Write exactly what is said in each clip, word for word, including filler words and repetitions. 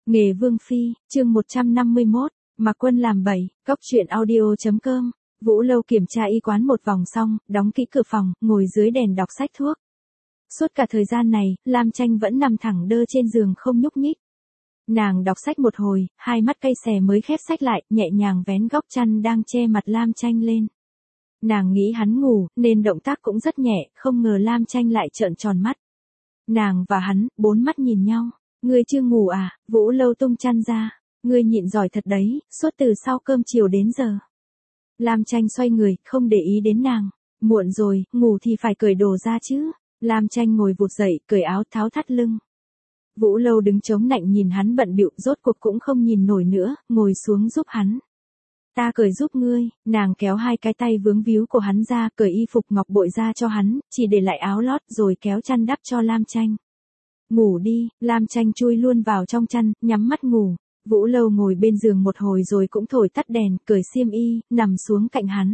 Nghề Vương Phi, chương một trăm năm mươi mốt, Mạc Quân làm bậy, cóc truyện audio chấm com. Vũ Lâu kiểm tra y quán một vòng xong, đóng kỹ cửa phòng, ngồi dưới đèn đọc sách thuốc. Suốt cả thời gian này, Lam Tranh vẫn nằm thẳng đơ trên giường không nhúc nhích. Nàng đọc sách một hồi, hai mắt cay xè mới khép sách lại, nhẹ nhàng vén góc chăn đang che mặt Lam Tranh lên. Nàng nghĩ hắn ngủ, nên động tác cũng rất nhẹ, không ngờ Lam Tranh lại trợn tròn mắt. Nàng và hắn, bốn mắt nhìn nhau. Ngươi chưa ngủ à? Vũ Lâu tung chăn ra. Ngươi nhịn giỏi thật đấy, suốt từ sau cơm chiều đến giờ. Lam Tranh xoay người, không để ý đến nàng. Muộn rồi, ngủ thì phải cởi đồ ra chứ. Lam Tranh ngồi vụt dậy, cởi áo tháo thắt lưng. Vũ Lâu đứng chống nạnh nhìn hắn bận bịu, rốt cuộc cũng không nhìn nổi nữa, ngồi xuống giúp hắn. Ta cởi giúp ngươi. Nàng kéo hai cái tay vướng víu của hắn ra, cởi y phục ngọc bội ra cho hắn, chỉ để lại áo lót rồi kéo chăn đắp cho Lam Tranh. Ngủ đi. Lam Tranh chui luôn vào trong chăn, nhắm mắt ngủ. Vũ Lâu ngồi bên giường một hồi rồi cũng thổi tắt đèn, cởi xiêm y, nằm xuống cạnh hắn.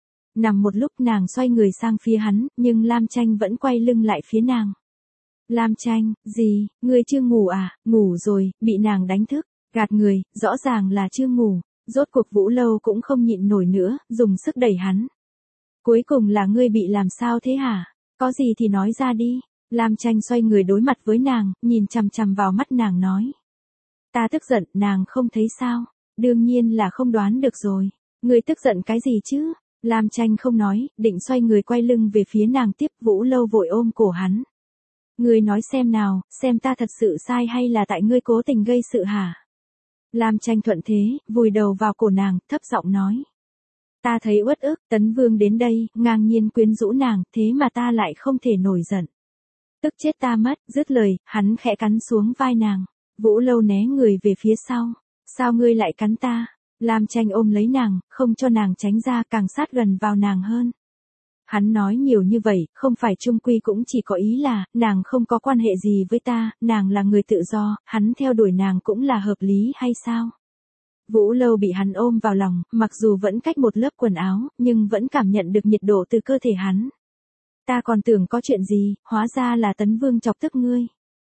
Nằm một lúc nàng xoay người sang phía hắn, nhưng Lam Tranh vẫn quay lưng lại phía nàng. Lam Tranh, gì, ngươi chưa ngủ à? Ngủ rồi, bị nàng đánh thức. Gạt người, rõ ràng là chưa ngủ. Rốt cuộc Vũ Lâu cũng không nhịn nổi nữa, dùng sức đẩy hắn. Cuối cùng là ngươi bị làm sao thế hả? Có gì thì nói ra đi. Lam Tranh xoay người đối mặt với nàng, nhìn chằm chằm vào mắt nàng nói. Ta tức giận, nàng không thấy sao? Đương nhiên là không đoán được rồi. Ngươi tức giận cái gì chứ? Lam Tranh không nói, định xoay người quay lưng về phía nàng tiếp. Vũ Lâu vội ôm cổ hắn. Ngươi nói xem nào, xem ta thật sự sai hay là tại ngươi cố tình gây sự hả? Lam Tranh thuận thế, vùi đầu vào cổ nàng, thấp giọng nói. Ta thấy uất ức, Tấn Vương đến đây, ngang nhiên quyến rũ nàng, thế mà ta lại không thể nổi giận. Tức chết ta mất, dứt lời, hắn khẽ cắn xuống vai nàng. Vũ Lâu né người về phía sau. Sao ngươi lại cắn ta? Lam Tranh ôm lấy nàng, không cho nàng tránh ra, càng sát gần vào nàng hơn. Hắn nói nhiều như vậy, không phải chung quy cũng chỉ có ý là, nàng không có quan hệ gì với ta, nàng là người tự do, hắn theo đuổi nàng cũng là hợp lý hay sao? Vũ Lâu bị hắn ôm vào lòng, mặc dù vẫn cách một lớp quần áo, nhưng vẫn cảm nhận được nhiệt độ từ cơ thể hắn. Ta còn tưởng có chuyện gì, hóa ra là Tấn Vương chọc tức ngươi.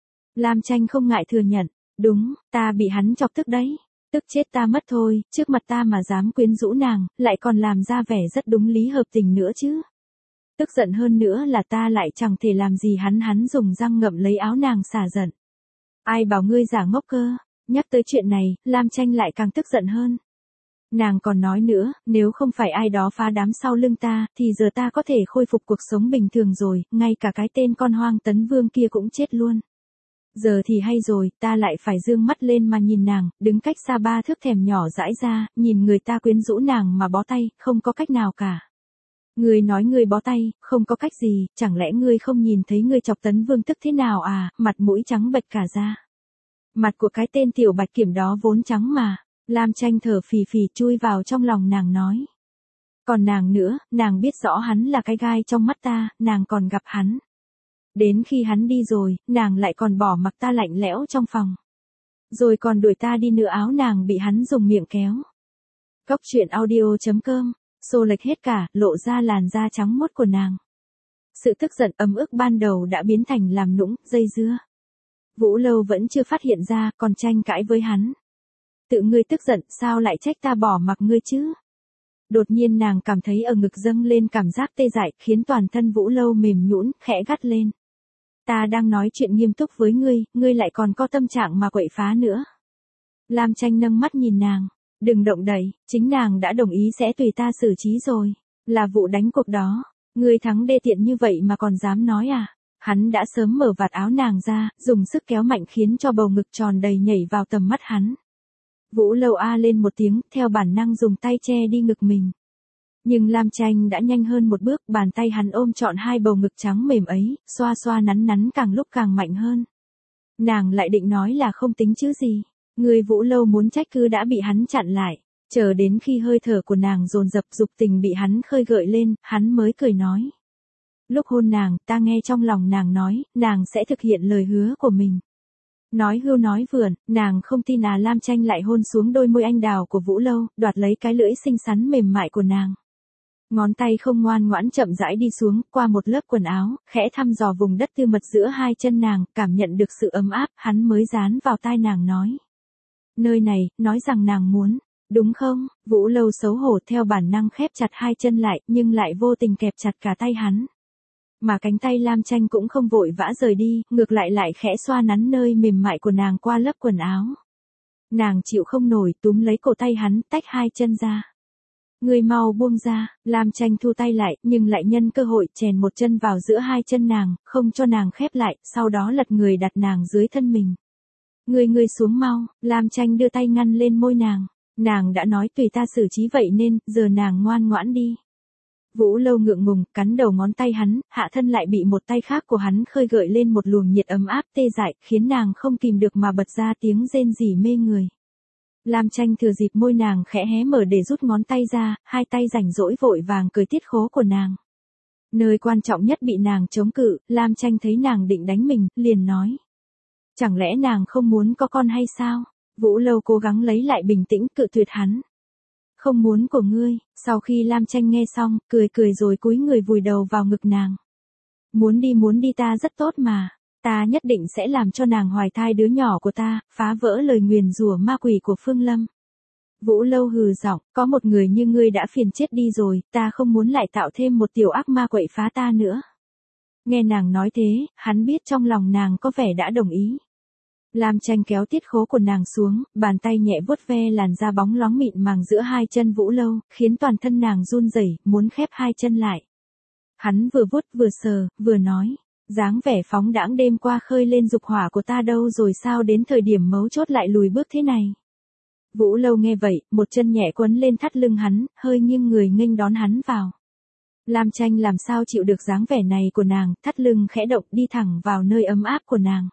Lam Tranh không ngại thừa nhận, đúng, ta bị hắn chọc tức đấy. Tức chết ta mất thôi, trước mặt ta mà dám quyến rũ nàng, lại còn làm ra vẻ rất đúng lý hợp tình nữa chứ. Tức giận hơn nữa là ta lại chẳng thể làm gì hắn hắn dùng răng ngậm lấy áo nàng xả giận. Ai bảo ngươi giả ngốc cơ? Nhắc tới chuyện này, Lam Tranh lại càng tức giận hơn. Nàng còn nói nữa, nếu không phải ai đó phá đám sau lưng ta, thì giờ ta có thể khôi phục cuộc sống bình thường rồi, ngay cả cái tên con hoang Tấn Vương kia cũng chết luôn. Giờ thì hay rồi, ta lại phải dương mắt lên mà nhìn nàng, đứng cách xa ba thước thèm nhỏ dãi ra, nhìn người ta quyến rũ nàng mà bó tay, không có cách nào cả. Ngươi nói ngươi bó tay, không có cách gì, chẳng lẽ ngươi không nhìn thấy ngươi chọc Tấn Vương tức thế nào à, mặt mũi trắng bệch cả ra. Mặt của cái tên tiểu bạch kiểm đó vốn trắng mà. Lam Tranh thở phì phì chui vào trong lòng nàng nói. Còn nàng nữa, nàng biết rõ hắn là cái gai trong mắt ta, nàng còn gặp hắn. Đến khi hắn đi rồi, nàng lại còn bỏ mặc ta lạnh lẽo trong phòng. Rồi còn đuổi ta đi nữa, áo nàng bị hắn dùng miệng kéo. Cóc truyện audio chấm com, xô lệch hết cả, lộ ra làn da trắng muốt của nàng. Sự tức giận ấm ức ban đầu đã biến thành làm nũng, dây dưa. Vũ Lâu vẫn chưa phát hiện ra, còn tranh cãi với hắn. Tự ngươi tức giận, sao lại trách ta bỏ mặc ngươi chứ? Đột nhiên nàng cảm thấy ở ngực dâng lên cảm giác tê dại, khiến toàn thân Vũ Lâu mềm nhũn, khẽ gắt lên. Ta đang nói chuyện nghiêm túc với ngươi, ngươi lại còn có tâm trạng mà quậy phá nữa. Lam Tranh nâng mắt nhìn nàng. Đừng động đậy, chính nàng đã đồng ý sẽ tùy ta xử trí rồi. Là vụ đánh cuộc đó. Ngươi thắng đê tiện như vậy mà còn dám nói à? Hắn đã sớm mở vạt áo nàng ra, dùng sức kéo mạnh khiến cho bầu ngực tròn đầy nhảy vào tầm mắt hắn. Vũ Lâu a lên một tiếng, theo bản năng dùng tay che đi ngực mình. Nhưng Lam Tranh đã nhanh hơn một bước, bàn tay hắn ôm trọn hai bầu ngực trắng mềm ấy, xoa xoa nắn nắn càng lúc càng mạnh hơn. Nàng lại định nói là không tính chứ gì. Người Vũ Lâu muốn trách cứ đã bị hắn chặn lại. Chờ đến khi hơi thở của nàng dồn dập dục tình bị hắn khơi gợi lên, hắn mới cười nói. Lúc hôn nàng, ta nghe trong lòng nàng nói, nàng sẽ thực hiện lời hứa của mình. Nói hưu nói vượn, nàng không tin à. Lam Tranh lại hôn xuống đôi môi anh đào của Vũ Lâu, đoạt lấy cái lưỡi xinh xắn mềm mại của nàng. Ngón tay không ngoan ngoãn chậm rãi đi xuống, qua một lớp quần áo, khẽ thăm dò vùng đất tư mật giữa hai chân nàng, cảm nhận được sự ấm áp, hắn mới dán vào tai nàng nói. Nơi này, nói rằng nàng muốn, đúng không? Vũ Lâu xấu hổ theo bản năng khép chặt hai chân lại, nhưng lại vô tình kẹp chặt cả tay hắn. Mà cánh tay Lam Tranh cũng không vội vã rời đi, ngược lại lại khẽ xoa nắn nơi mềm mại của nàng qua lớp quần áo. Nàng chịu không nổi, túm lấy cổ tay hắn, tách hai chân ra. Người mau buông ra, Lam Tranh thu tay lại, nhưng lại nhân cơ hội chèn một chân vào giữa hai chân nàng, không cho nàng khép lại, sau đó lật người đặt nàng dưới thân mình. Người người xuống mau, Lam Tranh đưa tay ngăn lên môi nàng. Nàng đã nói tùy ta xử trí vậy nên, giờ nàng ngoan ngoãn đi. Vũ Lâu ngượng ngùng, cắn đầu ngón tay hắn, hạ thân lại bị một tay khác của hắn khơi gợi lên một luồng nhiệt ấm áp tê dại, khiến nàng không kìm được mà bật ra tiếng rên rỉ mê người. Lam Tranh thừa dịp môi nàng khẽ hé mở để rút ngón tay ra, hai tay rảnh rỗi vội vàng cởi tiết khố của nàng. Nơi quan trọng nhất bị nàng chống cự, Lam Tranh thấy nàng định đánh mình, liền nói. Chẳng lẽ nàng không muốn có con hay sao? Vũ Lâu cố gắng lấy lại bình tĩnh cự tuyệt hắn. Không muốn của ngươi, sau khi Lam Tranh nghe xong, cười cười rồi cúi người vùi đầu vào ngực nàng. Muốn đi muốn đi ta rất tốt mà, ta nhất định sẽ làm cho nàng hoài thai đứa nhỏ của ta, phá vỡ lời nguyền rủa ma quỷ của Phương Lâm. Vũ Lâu hừ giọng, có một người như ngươi đã phiền chết đi rồi, ta không muốn lại tạo thêm một tiểu ác ma quậy phá ta nữa. Nghe nàng nói thế, hắn biết trong lòng nàng có vẻ đã đồng ý. Lam Tranh kéo tiết khố của nàng xuống, bàn tay nhẹ vuốt ve làn da bóng loáng mịn màng giữa hai chân Vũ Lâu, khiến toàn thân nàng run rẩy, muốn khép hai chân lại. Hắn vừa vuốt vừa sờ, vừa nói, dáng vẻ phóng đãng đêm qua khơi lên dục hỏa của ta đâu rồi sao đến thời điểm mấu chốt lại lùi bước thế này. Vũ Lâu nghe vậy, một chân nhẹ quấn lên thắt lưng hắn, hơi nghiêng người nghênh đón hắn vào. Lam Tranh làm sao chịu được dáng vẻ này của nàng, thắt lưng khẽ động đi thẳng vào nơi ấm áp của nàng.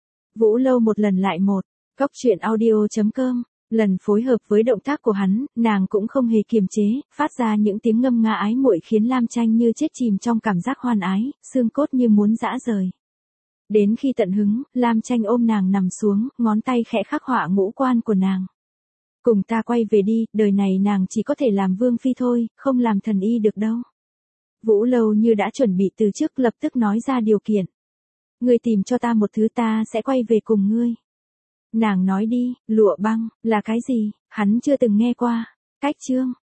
Vũ Lâu một lần lại một, góc truyện audio chấm com, lần phối hợp với động tác của hắn, nàng cũng không hề kiềm chế, phát ra những tiếng ngâm nga ái muội khiến Lam Tranh như chết chìm trong cảm giác hoan ái, xương cốt như muốn giã rời. Đến khi tận hứng, Lam Tranh ôm nàng nằm xuống, ngón tay khẽ khắc họa ngũ quan của nàng. Cùng ta quay về đi, đời này nàng chỉ có thể làm vương phi thôi, không làm thần y được đâu. Vũ Lâu như đã chuẩn bị từ trước lập tức nói ra điều kiện. Ngươi tìm cho ta một thứ ta sẽ quay về cùng ngươi. Nàng nói đi, lụa băng, là cái gì, hắn chưa từng nghe qua. Cách chương.